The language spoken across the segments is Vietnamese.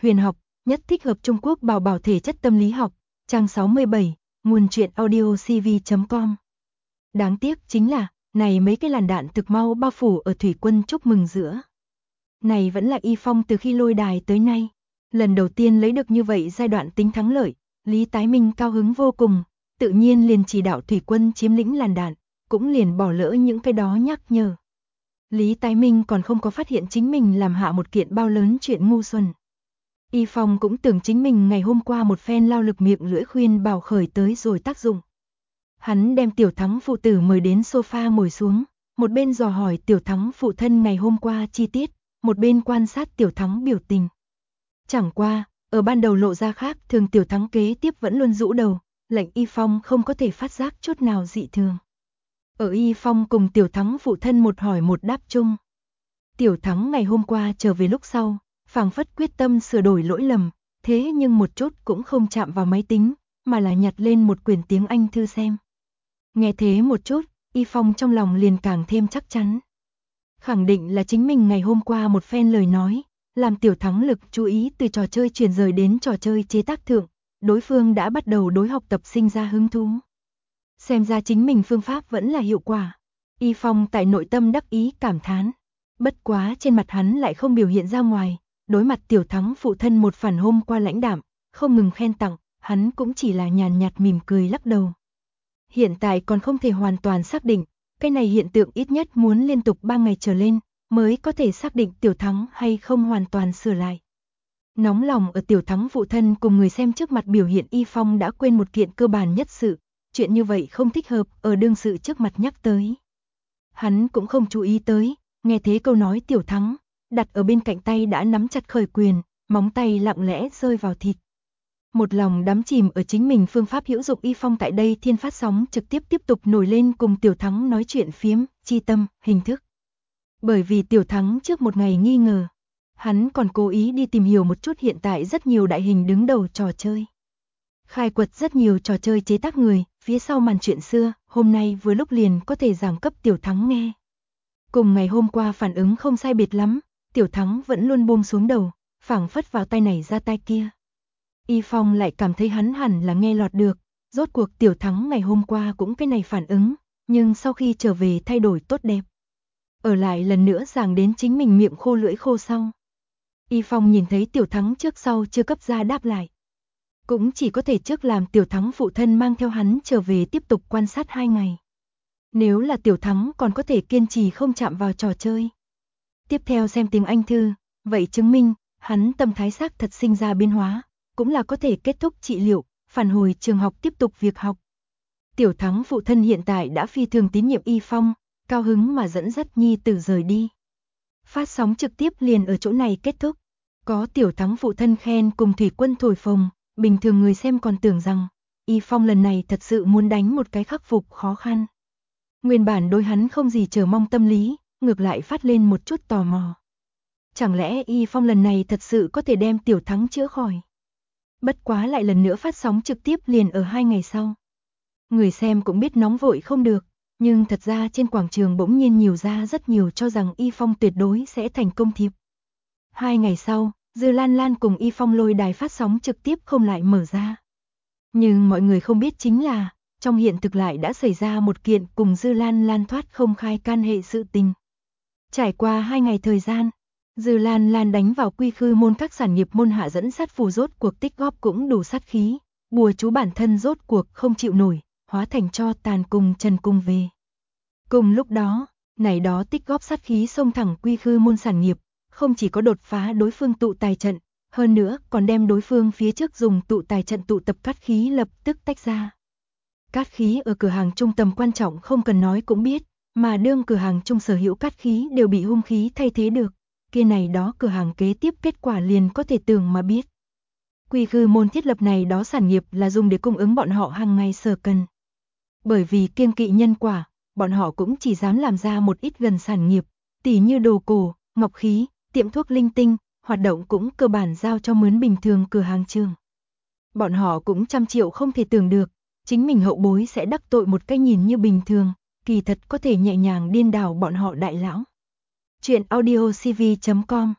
huyền học, nhất thích hợp Trung Quốc bảo bảo thể chất tâm lý học, trang 67, nguồn truyện audio cv.com. Đáng tiếc chính là, này mấy cái làn đạn thực mau bao phủ ở thủy quân chúc mừng giữa. Này vẫn là Y Phong từ khi lôi đài tới nay. Lần đầu tiên lấy được như vậy giai đoạn tính thắng lợi, Lý Tái Minh cao hứng vô cùng, tự nhiên liền chỉ đạo thủy quân chiếm lĩnh làn đạn, cũng liền bỏ lỡ những cái đó nhắc nhở. Lý Tái Minh còn không có phát hiện chính mình làm hạ một kiện bao lớn chuyện ngu xuẩn. Y Phong cũng tưởng chính mình ngày hôm qua một phen lao lực miệng lưỡi khuyên bảo khởi tới rồi tác dụng. Hắn đem Tiểu Thắng phụ tử mời đến sofa ngồi xuống, một bên dò hỏi Tiểu Thắng phụ thân ngày hôm qua chi tiết, một bên quan sát Tiểu Thắng biểu tình. Chẳng qua, ở ban đầu lộ ra khác thường Tiểu Thắng kế tiếp vẫn luôn rũ đầu, lệnh Y Phong không có thể phát giác chút nào dị thường. Ở Y Phong cùng Tiểu Thắng phụ thân một hỏi một đáp chung. Tiểu Thắng ngày hôm qua trở về lúc sau, phảng phất quyết tâm sửa đổi lỗi lầm, thế nhưng một chút cũng không chạm vào máy tính, mà là nhặt lên một quyển tiếng Anh thư xem. Nghe thế một chút, Y Phong trong lòng liền càng thêm chắc chắn. Khẳng định là chính mình ngày hôm qua một phen lời nói, làm Tiểu Thắng lực chú ý từ trò chơi chuyển rời đến trò chơi chế tác thượng, đối phương đã bắt đầu đối học tập sinh ra hứng thú. Xem ra chính mình phương pháp vẫn là hiệu quả. Y Phong tại nội tâm đắc ý cảm thán. Bất quá trên mặt hắn lại không biểu hiện ra ngoài, đối mặt Tiểu Thắng phụ thân một phản hôm qua lãnh đạm, không ngừng khen tặng, hắn cũng chỉ là nhàn nhạt mỉm cười lắc đầu. Hiện tại còn không thể hoàn toàn xác định, cái này hiện tượng ít nhất muốn liên tục 3 ngày trở lên, mới có thể xác định Tiểu Thắng hay không hoàn toàn sửa lại. Nóng lòng ở Tiểu Thắng phụ thân cùng người xem trước mặt biểu hiện Y Phong đã quên một kiện cơ bản nhất sự, chuyện như vậy không thích hợp ở đương sự trước mặt nhắc tới. Hắn cũng không chú ý tới, nghe thế câu nói Tiểu Thắng, đặt ở bên cạnh tay đã nắm chặt khởi quyền, móng tay lặng lẽ rơi vào thịt. Một lòng đắm chìm ở chính mình phương pháp hữu dụng Y Phong tại đây thiên phát sóng trực tiếp tục nổi lên cùng Tiểu Thắng nói chuyện phiếm, chi tâm, hình thức. Bởi vì Tiểu Thắng trước một ngày nghi ngờ, hắn còn cố ý đi tìm hiểu một chút hiện tại rất nhiều đại hình đứng đầu trò chơi. Khai quật rất nhiều trò chơi chế tác người, phía sau màn chuyện xưa, hôm nay vừa lúc liền có thể giảng cấp Tiểu Thắng nghe. Cùng ngày hôm qua phản ứng không sai biệt lắm, Tiểu Thắng vẫn luôn buông xuống đầu, phảng phất vào tay này ra tay kia. Y Phong lại cảm thấy hắn hẳn là nghe lọt được, rốt cuộc Tiểu Thắng ngày hôm qua cũng cái này phản ứng, nhưng sau khi trở về thay đổi tốt đẹp. Ở lại lần nữa giảng đến chính mình miệng khô lưỡi khô sau. Y Phong nhìn thấy Tiểu Thắng trước sau chưa cấp ra đáp lại. Cũng chỉ có thể trước làm Tiểu Thắng phụ thân mang theo hắn trở về tiếp tục quan sát 2 ngày. Nếu là Tiểu Thắng còn có thể kiên trì không chạm vào trò chơi. Tiếp theo xem tiếng Anh thư, vậy chứng minh, hắn tâm thái xác thật sinh ra biến hóa, cũng là có thể kết thúc trị liệu, phản hồi trường học tiếp tục việc học. Tiểu Thắng phụ thân hiện tại đã phi thường tín nhiệm Y Phong, cao hứng mà dẫn dắt nhi tử rời đi. Phát sóng trực tiếp liền ở chỗ này kết thúc. Có Tiểu Thắng phụ thân khen cùng thủy quân thổi phồng, bình thường người xem còn tưởng rằng Y Phong lần này thật sự muốn đánh một cái khắc phục khó khăn. Nguyên bản đối hắn không gì chờ mong tâm lý, ngược lại phát lên một chút tò mò. Chẳng lẽ Y Phong lần này thật sự có thể đem Tiểu Thắng chữa khỏi? Bất quá lại lần nữa phát sóng trực tiếp liền ở 2 ngày sau. Người xem cũng biết nóng vội không được, nhưng thật ra trên quảng trường bỗng nhiên nhiều ra rất nhiều cho rằng Y Phong tuyệt đối sẽ thành công thiệp. 2 ngày sau, Dư Lan Lan cùng Y Phong lôi đài phát sóng trực tiếp không lại mở ra. Nhưng mọi người không biết chính là, trong hiện thực lại đã xảy ra một kiện cùng Dư Lan Lan thoát không khai can hệ sự tình. Trải qua 2 ngày thời gian, Dư Lan Lan đánh vào quy khư môn các sản nghiệp môn hạ dẫn sát phù rốt cuộc tích góp cũng đủ sát khí, bùa chú bản thân rốt cuộc không chịu nổi, hóa thành cho tàn cùng Trần Cung về. Cùng lúc đó, này đó tích góp sát khí xông thẳng quy khư môn sản nghiệp, không chỉ có đột phá đối phương tụ tài trận, hơn nữa còn đem đối phương phía trước dùng tụ tài trận tụ tập cát khí lập tức tách ra. Cát khí ở cửa hàng trung tầm quan trọng không cần nói cũng biết, mà đương cửa hàng trung sở hữu cát khí đều bị hung khí thay thế được, kia này đó cửa hàng kế tiếp kết quả liền có thể tưởng mà biết. Quy khư môn thiết lập này đó sản nghiệp là dùng để cung ứng bọn họ hàng ngày sở cần. Bởi vì kiêng kỵ nhân quả, bọn họ cũng chỉ dám làm ra một ít gần sản nghiệp, tỉ như đồ cổ, ngọc khí, tiệm thuốc linh tinh, hoạt động cũng cơ bản giao cho mướn bình thường cửa hàng trường. Bọn họ cũng trăm triệu không thể tưởng được, chính mình hậu bối sẽ đắc tội một cái nhìn như bình thường, kỳ thật có thể nhẹ nhàng điên đảo bọn họ đại lão. Chuyện audio cv.com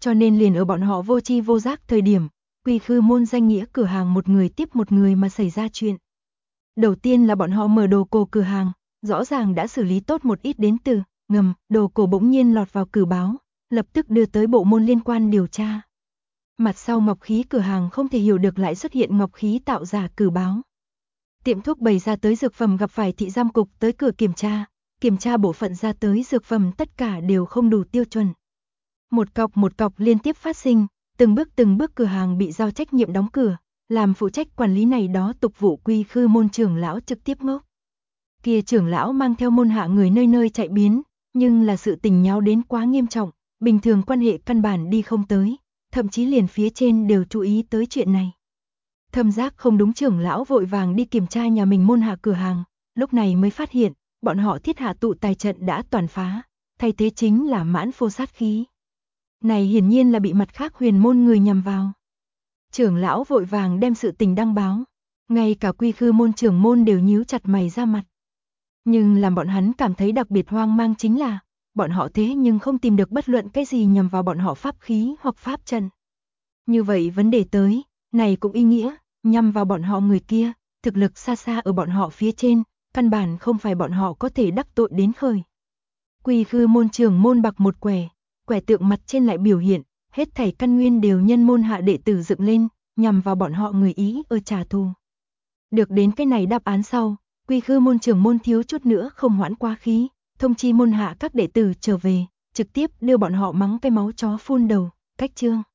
cho nên liền ở bọn họ vô tri vô giác thời điểm, Quy Khư Môn danh nghĩa cửa hàng một người tiếp một người mà xảy ra chuyện. Đầu tiên là bọn họ mở đồ cổ cửa hàng, rõ ràng đã xử lý tốt một ít đến từ ngầm, đồ cổ bỗng nhiên lọt vào cử báo, lập tức đưa tới bộ môn liên quan điều tra. Mặt sau ngọc khí cửa hàng không thể hiểu được lại xuất hiện ngọc khí tạo giả cử báo. Tiệm thuốc bày ra tới dược phẩm gặp phải thị giám cục tới cửa kiểm tra bộ phận ra tới dược phẩm tất cả đều không đủ tiêu chuẩn. Một cọc liên tiếp phát sinh, từng bước cửa hàng bị giao trách nhiệm đóng cửa, làm phụ trách quản lý này đó tục vụ Quy Khư Môn trưởng lão trực tiếp ngốc. Kia trưởng lão mang theo môn hạ người nơi nơi chạy biến, nhưng là sự tình nháo đến quá nghiêm trọng, bình thường quan hệ căn bản đi không tới, thậm chí liền phía trên đều chú ý tới chuyện này. Thâm giác không đúng, trưởng lão vội vàng đi kiểm tra nhà mình môn hạ cửa hàng, lúc này mới phát hiện, bọn họ thiết hạ tụ tài trận đã toàn phá, thay thế chính là mãn phô sát khí. Này hiển nhiên là bị mặt khác huyền môn người nhằm vào. Trưởng lão vội vàng đem sự tình đăng báo, ngay cả Quy Khư Môn trưởng môn đều nhíu chặt mày ra mặt. Nhưng làm bọn hắn cảm thấy đặc biệt hoang mang chính là, bọn họ thế nhưng không tìm được bất luận cái gì nhằm vào bọn họ pháp khí hoặc pháp trận. Như vậy vấn đề tới, này cũng ý nghĩa, nhằm vào bọn họ người kia, thực lực xa xa ở bọn họ phía trên, căn bản không phải bọn họ có thể đắc tội đến khởi. Quy Khư Môn trưởng môn bạc một quẻ tượng mặt trên lại biểu hiện, hết thảy căn nguyên đều nhân môn hạ đệ tử dựng lên, nhằm vào bọn họ người Ý ở trả thù. Được đến cái này đáp án sau, Quy Khư Môn trưởng môn thiếu chút nữa không hoãn quá khí, thông chi môn hạ các đệ tử trở về, trực tiếp đưa bọn họ mắng cái máu chó phun đầu, cách chương.